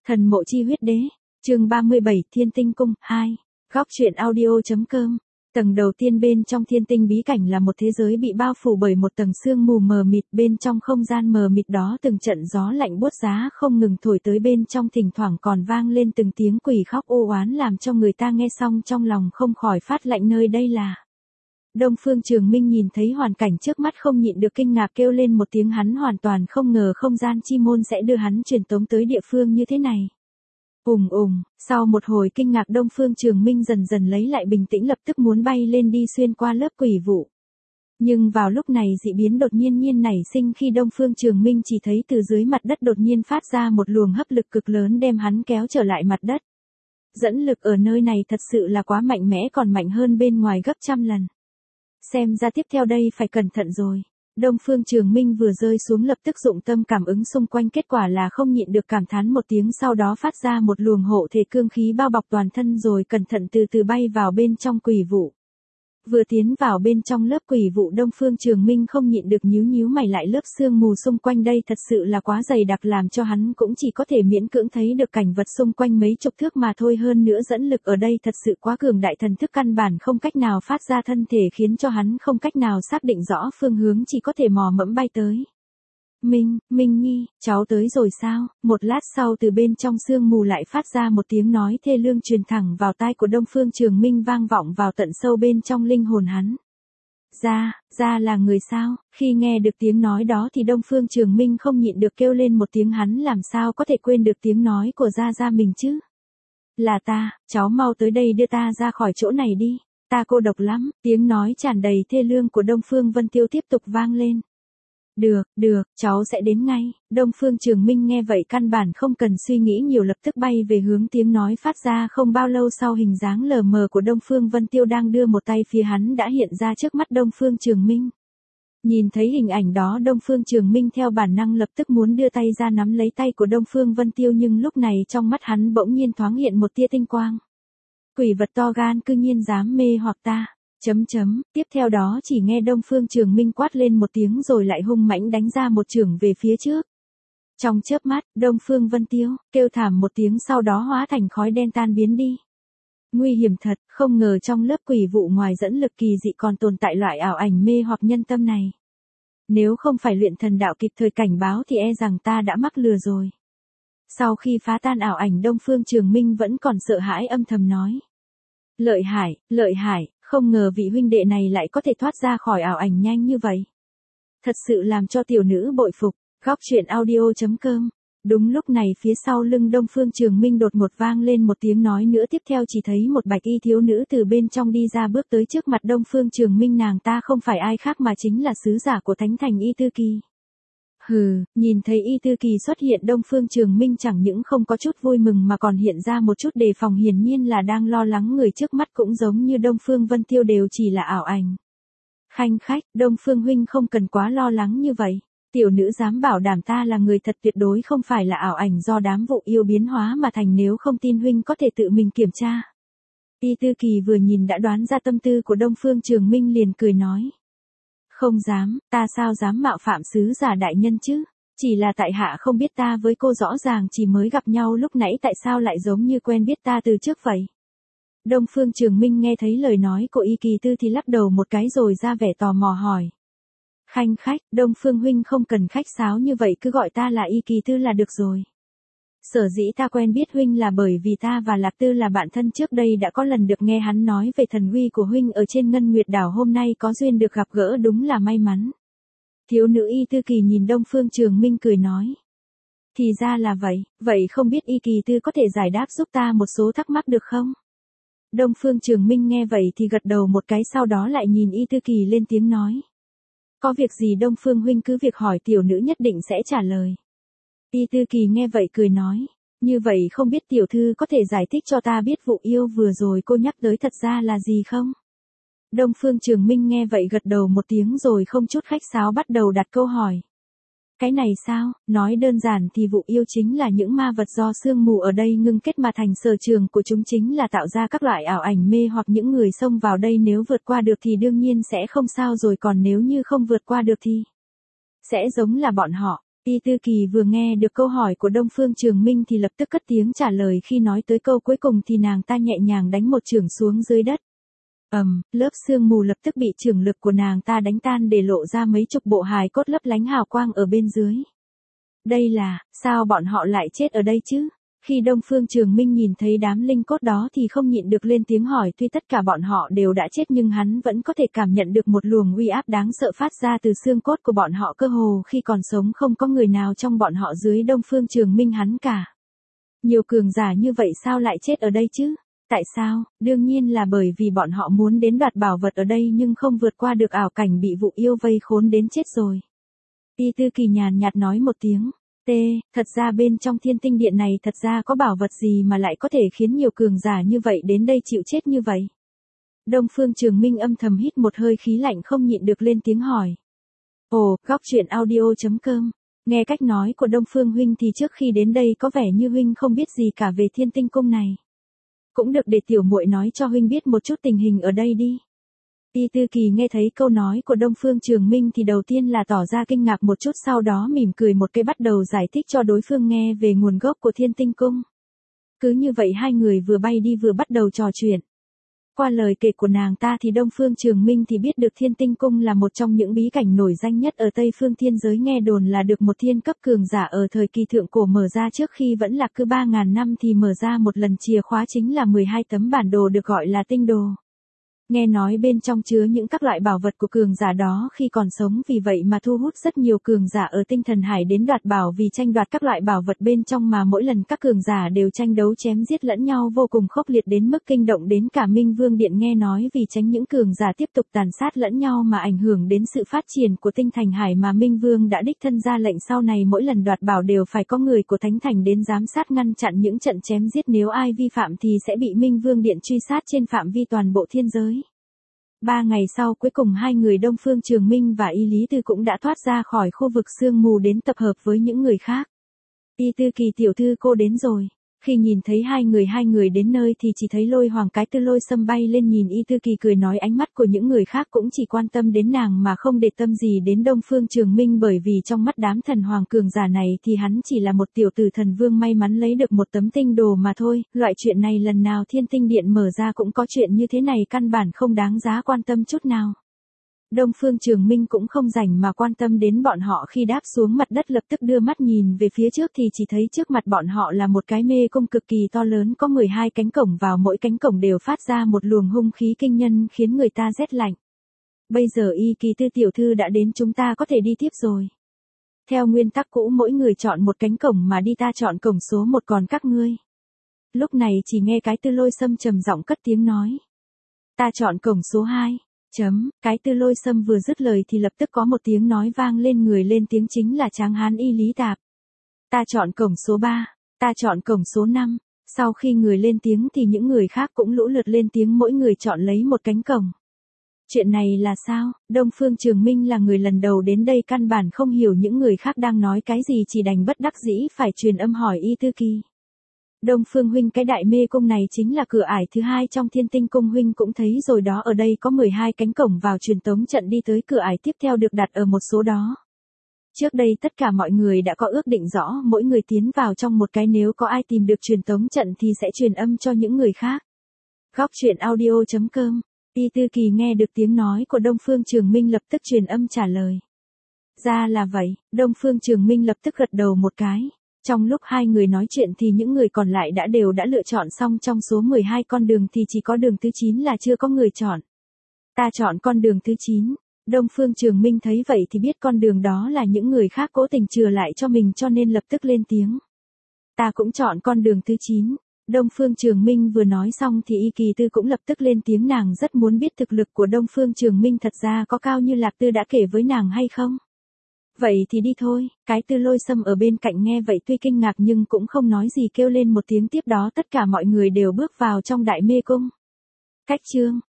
Thần mộ chi huyết đế, chương 37 Thiên Tinh Cung 2, góc truyện audio.com. Tầng đầu tiên bên trong thiên tinh bí cảnh là một thế giới bị bao phủ bởi một tầng sương mù mờ mịt, bên trong không gian mờ mịt đó từng trận gió lạnh buốt giá không ngừng thổi tới, bên trong thỉnh thoảng còn vang lên từng tiếng quỷ khóc ô oán làm cho người ta nghe xong trong lòng không khỏi phát lạnh. Nơi đây là... Đông Phương Trường Minh nhìn thấy hoàn cảnh trước mắt không nhịn được kinh ngạc kêu lên một tiếng, hắn hoàn toàn không ngờ không gian chi môn sẽ đưa hắn truyền tống tới địa phương như thế này. Sau một hồi kinh ngạc Đông Phương Trường Minh dần dần lấy lại bình tĩnh, lập tức muốn bay lên đi xuyên qua lớp quỷ vụ. Nhưng vào lúc này dị biến đột nhiên nảy sinh khi Đông Phương Trường Minh chỉ thấy từ dưới mặt đất đột nhiên phát ra một luồng hấp lực cực lớn đem hắn kéo trở lại mặt đất. Dẫn lực ở nơi này thật sự là quá mạnh mẽ, còn mạnh hơn bên ngoài gấp trăm lần. Xem ra tiếp theo đây phải cẩn thận rồi. Đông Phương Trường Minh vừa rơi xuống lập tức dụng tâm cảm ứng xung quanh, kết quả là không nhịn được cảm thán một tiếng, sau đó phát ra một luồng hộ thể cương khí bao bọc toàn thân rồi cẩn thận từ từ bay vào bên trong quỷ vụ. Vừa tiến vào bên trong lớp quỷ vụ, Đông Phương Trường Minh không nhịn được nhíu mày lại, lớp sương mù xung quanh đây thật sự là quá dày đặc làm cho hắn cũng chỉ có thể miễn cưỡng thấy được cảnh vật xung quanh mấy chục thước mà thôi, hơn nữa dẫn lực ở đây thật sự quá cường đại, thần thức căn bản không cách nào phát ra thân thể, khiến cho hắn không cách nào xác định rõ phương hướng, chỉ có thể mò mẫm bay tới. Minh Nhi, cháu tới rồi sao? Một lát sau từ bên trong sương mù lại phát ra một tiếng nói thê lương truyền thẳng vào tai của Đông Phương Trường Minh, vang vọng vào tận sâu bên trong linh hồn hắn. Ra là người sao? Khi nghe được tiếng nói đó thì Đông Phương Trường Minh không nhịn được kêu lên một tiếng, hắn làm sao có thể quên được tiếng nói của Ra mình chứ? Là ta, cháu mau tới đây đưa ta ra khỏi chỗ này đi, ta cô độc lắm. Tiếng nói tràn đầy thê lương của Đông Phương Vân Tiêu tiếp tục vang lên. Được, cháu sẽ đến ngay. Đông Phương Trường Minh nghe vậy căn bản không cần suy nghĩ nhiều, lập tức bay về hướng tiếng nói phát ra. Không bao lâu sau, hình dáng lờ mờ của Đông Phương Vân Tiêu đang đưa một tay phía hắn đã hiện ra trước mắt Đông Phương Trường Minh. Nhìn thấy hình ảnh đó, Đông Phương Trường Minh theo bản năng lập tức muốn đưa tay ra nắm lấy tay của Đông Phương Vân Tiêu, nhưng lúc này trong mắt hắn bỗng nhiên thoáng hiện một tia tinh quang. Quỷ vật to gan cư nhiên dám mê hoặc ta. Tiếp theo đó chỉ nghe Đông Phương Trường Minh quát lên một tiếng rồi lại hung mãnh đánh ra một chưởng về phía trước. Trong chớp mắt, Đông Phương Vân Tiêu kêu thảm một tiếng, sau đó hóa thành khói đen tan biến đi. Nguy hiểm thật, không ngờ trong lớp quỷ vụ ngoài dẫn lực kỳ dị còn tồn tại loại ảo ảnh mê hoặc nhân tâm này. Nếu không phải luyện thần đạo kịp thời cảnh báo thì e rằng ta đã mắc lừa rồi. Sau khi phá tan ảo ảnh, Đông Phương Trường Minh vẫn còn sợ hãi âm thầm nói. Lợi hại, không ngờ vị huynh đệ này lại có thể thoát ra khỏi ảo ảnh nhanh như vậy. Thật sự làm cho tiểu nữ bội phục. Góc truyện audio.com. Đúng lúc này phía sau lưng Đông Phương Trường Minh đột ngột vang lên một tiếng nói nữa, tiếp theo chỉ thấy một bạch y thiếu nữ từ bên trong đi ra, bước tới trước mặt Đông Phương Trường Minh. Nàng ta không phải ai khác mà chính là sứ giả của Thánh Thành Y Tư Kỳ. Nhìn thấy Y Tư Kỳ xuất hiện, Đông Phương Trường Minh chẳng những không có chút vui mừng mà còn hiện ra một chút đề phòng, hiển nhiên là đang lo lắng người trước mắt cũng giống như Đông Phương Vân Tiêu đều chỉ là ảo ảnh. Khanh khách, Đông Phương huynh không cần quá lo lắng như vậy. Tiểu nữ dám bảo đảm ta là người thật, tuyệt đối không phải là ảo ảnh do đám vụ yêu biến hóa mà thành, nếu không tin huynh có thể tự mình kiểm tra. Y Tư Kỳ vừa nhìn đã đoán ra tâm tư của Đông Phương Trường Minh, liền cười nói. Không dám, ta sao dám mạo phạm sứ giả đại nhân chứ? Chỉ là tại hạ không biết, ta với cô rõ ràng chỉ mới gặp nhau lúc nãy, tại sao lại giống như quen biết ta từ trước vậy? Đông Phương Trường Minh nghe thấy lời nói của Y Kỳ Tư thì lắc đầu một cái rồi ra vẻ tò mò hỏi. Khanh khách, Đông Phương huynh không cần khách sáo như vậy, cứ gọi ta là Y Kỳ Tư là được rồi. Sở dĩ ta quen biết huynh là bởi vì ta và Lạc Tư là bạn thân, trước đây đã có lần được nghe hắn nói về thần uy của huynh ở trên Ngân Nguyệt Đảo, hôm nay có duyên được gặp gỡ đúng là may mắn. Thiếu nữ Y Tư Kỳ nhìn Đông Phương Trường Minh cười nói. Thì ra là vậy không biết Y Kỳ Tư có thể giải đáp giúp ta một số thắc mắc được không? Đông Phương Trường Minh nghe vậy thì gật đầu một cái, sau đó lại nhìn Y Tư Kỳ lên tiếng nói. Có việc gì Đông Phương huynh cứ việc hỏi, tiểu nữ nhất định sẽ trả lời. Y Tư Kỳ nghe vậy cười nói, như vậy không biết tiểu thư có thể giải thích cho ta biết vụ yêu vừa rồi cô nhắc tới thật ra là gì không? Đông Phương Trường Minh nghe vậy gật đầu một tiếng rồi không chút khách sáo bắt đầu đặt câu hỏi. Cái này sao, nói đơn giản thì vụ yêu chính là những ma vật do sương mù ở đây ngưng kết mà thành, sở trường của chúng chính là tạo ra các loại ảo ảnh mê hoặc những người xông vào đây, nếu vượt qua được thì đương nhiên sẽ không sao rồi, còn nếu như không vượt qua được thì sẽ giống là bọn họ. Y Tư Kỳ vừa nghe được câu hỏi của Đông Phương Trường Minh thì lập tức cất tiếng trả lời, khi nói tới câu cuối cùng thì nàng ta nhẹ nhàng đánh một chưởng xuống dưới đất. Lớp sương mù lập tức bị chưởng lực của nàng ta đánh tan để lộ ra mấy chục bộ hài cốt lấp lánh hào quang ở bên dưới. Đây là, sao bọn họ lại chết ở đây chứ? Khi Đông Phương Trường Minh nhìn thấy đám linh cốt đó thì không nhịn được lên tiếng hỏi, tuy tất cả bọn họ đều đã chết nhưng hắn vẫn có thể cảm nhận được một luồng uy áp đáng sợ phát ra từ xương cốt của bọn họ, cơ hồ khi còn sống không có người nào trong bọn họ dưới Đông Phương Trường Minh hắn cả. Nhiều cường giả như vậy sao lại chết ở đây chứ? Tại sao? Đương nhiên là bởi vì bọn họ muốn đến đoạt bảo vật ở đây nhưng không vượt qua được ảo cảnh bị vụ yêu vây khốn đến chết rồi. Y Tư Kỳ nhàn nhạt nói một tiếng. Thật ra bên trong Thiên Tinh Điện này thật ra có bảo vật gì mà lại có thể khiến nhiều cường giả như vậy đến đây chịu chết như vậy? Đông Phương Trường Minh âm thầm hít một hơi khí lạnh không nhịn được lên tiếng hỏi. Góc truyện audio.com. Nghe cách nói của Đông Phương huynh thì trước khi đến đây có vẻ như huynh không biết gì cả về Thiên Tinh Cung này. Cũng được, để tiểu muội nói cho huynh biết một chút tình hình ở đây đi. Y Tư Kỳ nghe thấy câu nói của Đông Phương Trường Minh thì đầu tiên là tỏ ra kinh ngạc một chút, sau đó mỉm cười một cái bắt đầu giải thích cho đối phương nghe về nguồn gốc của Thiên Tinh Cung. Cứ như vậy hai người vừa bay đi vừa bắt đầu trò chuyện. Qua lời kể của nàng ta thì Đông Phương Trường Minh thì biết được Thiên Tinh Cung là một trong những bí cảnh nổi danh nhất ở Tây Phương thiên giới, nghe đồn là được một thiên cấp cường giả ở thời kỳ thượng cổ mở ra trước khi vẫn là cứ 3.000 năm thì mở ra một lần, chìa khóa chính là 12 tấm bản đồ được gọi là tinh đồ. Nghe nói bên trong chứa những các loại bảo vật của cường giả đó khi còn sống, vì vậy mà thu hút rất nhiều cường giả ở Tinh Thần Hải đến đoạt bảo, vì tranh đoạt các loại bảo vật bên trong mà mỗi lần các cường giả đều tranh đấu chém giết lẫn nhau vô cùng khốc liệt đến mức kinh động đến cả Minh Vương Điện. Nghe nói vì tránh những cường giả tiếp tục tàn sát lẫn nhau mà ảnh hưởng đến sự phát triển của Tinh Thành Hải mà Minh Vương đã đích thân ra lệnh sau này mỗi lần đoạt bảo đều phải có người của Thánh Thành đến giám sát ngăn chặn những trận chém giết, nếu ai vi phạm thì sẽ bị Minh Vương Điện truy sát trên phạm vi toàn bộ thiên giới. 3 ngày sau cuối cùng hai người Đông Phương Trường Minh và Y Lý Tư cũng đã thoát ra khỏi khu vực sương mù đến tập hợp với những người khác. Y Tư Kỳ tiểu thư cô đến rồi. Khi nhìn thấy hai người đến nơi thì chỉ thấy Lôi Hoàng cái Tư Lôi Sâm bay lên nhìn Y Tư Kỳ cười nói, ánh mắt của những người khác cũng chỉ quan tâm đến nàng mà không để tâm gì đến Đông Phương Trường Minh, bởi vì trong mắt đám thần hoàng cường giả này thì hắn chỉ là một tiểu tử thần vương may mắn lấy được một tấm tinh đồ mà thôi. Loại chuyện này lần nào Thiên Tinh Điện mở ra cũng có chuyện như thế này, căn bản không đáng giá quan tâm chút nào. Đông Phương Trường Minh cũng không rảnh mà quan tâm đến bọn họ, khi đáp xuống mặt đất lập tức đưa mắt nhìn về phía trước thì chỉ thấy trước mặt bọn họ là một cái mê cung cực kỳ to lớn, có 12 cánh cổng, vào mỗi cánh cổng đều phát ra một luồng hung khí kinh nhân khiến người ta rét lạnh. Bây giờ Y Kỳ Tư tiểu thư đã đến, chúng ta có thể đi tiếp rồi. Theo nguyên tắc cũ mỗi người chọn một cánh cổng mà đi, ta chọn cổng số 1 còn các ngươi. Lúc này chỉ nghe cái Tư Lôi Sâm trầm giọng cất tiếng nói. Ta chọn cổng số 2. Cái Tư Lôi Sâm vừa dứt lời thì lập tức có một tiếng nói vang lên, người lên tiếng chính là tráng hán Y Lý Tạp. Ta chọn cổng số 3, ta chọn cổng số 5. Sau khi người lên tiếng thì những người khác cũng lũ lượt lên tiếng, mỗi người chọn lấy một cánh cổng. Chuyện này là sao? Đông Phương Trường Minh là người lần đầu đến đây, căn bản không hiểu những người khác đang nói cái gì, chỉ đành bất đắc dĩ phải truyền âm hỏi Y Tư Kỳ. Đông Phương huynh, cái đại mê cung này chính là cửa ải thứ 2 trong Thiên Tinh Cung, huynh cũng thấy rồi đó, ở đây có 12 cánh cổng vào truyền tống trận đi tới cửa ải tiếp theo được đặt ở một số đó. Trước đây tất cả mọi người đã có ước định rõ, mỗi người tiến vào trong một cái, nếu có ai tìm được truyền tống trận thì sẽ truyền âm cho những người khác. Góc truyện audio.com. Y Tư Kỳ nghe được tiếng nói của Đông Phương Trường Minh lập tức truyền âm trả lời. Ra là vậy, Đông Phương Trường Minh lập tức gật đầu một cái. Trong lúc hai người nói chuyện thì những người còn lại đều đã lựa chọn xong, trong số 12 con đường thì chỉ có đường thứ 9 là chưa có người chọn. Ta chọn con đường thứ 9. Đông Phương Trường Minh thấy vậy thì biết con đường đó là những người khác cố tình chừa lại cho mình, cho nên lập tức lên tiếng. Ta cũng chọn con đường thứ 9. Đông Phương Trường Minh vừa nói xong thì Y Kỳ Tư cũng lập tức lên tiếng, nàng rất muốn biết thực lực của Đông Phương Trường Minh thật ra có cao như Lạc Tư đã kể với nàng hay không. Vậy thì đi thôi. Cái Tư Lôi Sâm ở bên cạnh nghe vậy tuy kinh ngạc nhưng cũng không nói gì, kêu lên một tiếng, tiếp đó tất cả mọi người đều bước vào trong đại mê cung. Cách chương